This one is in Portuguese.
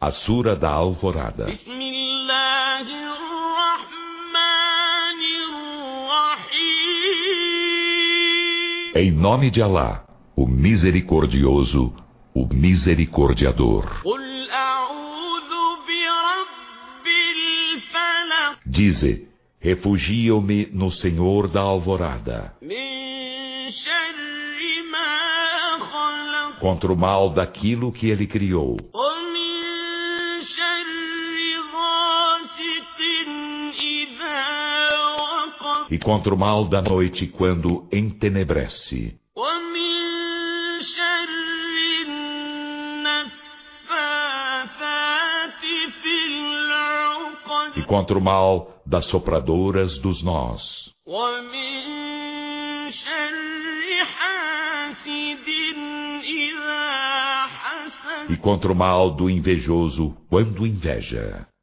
A Sura da Alvorada. Em nome de Alá, o Misericordioso, o Misericordiador. Dize, refugio-me no Senhor da Alvorada, contra o mal daquilo que Ele criou, e contra o mal da noite quando entenebrece, e contra o mal das sopradoras dos nós, e contra o mal do invejoso quando inveja.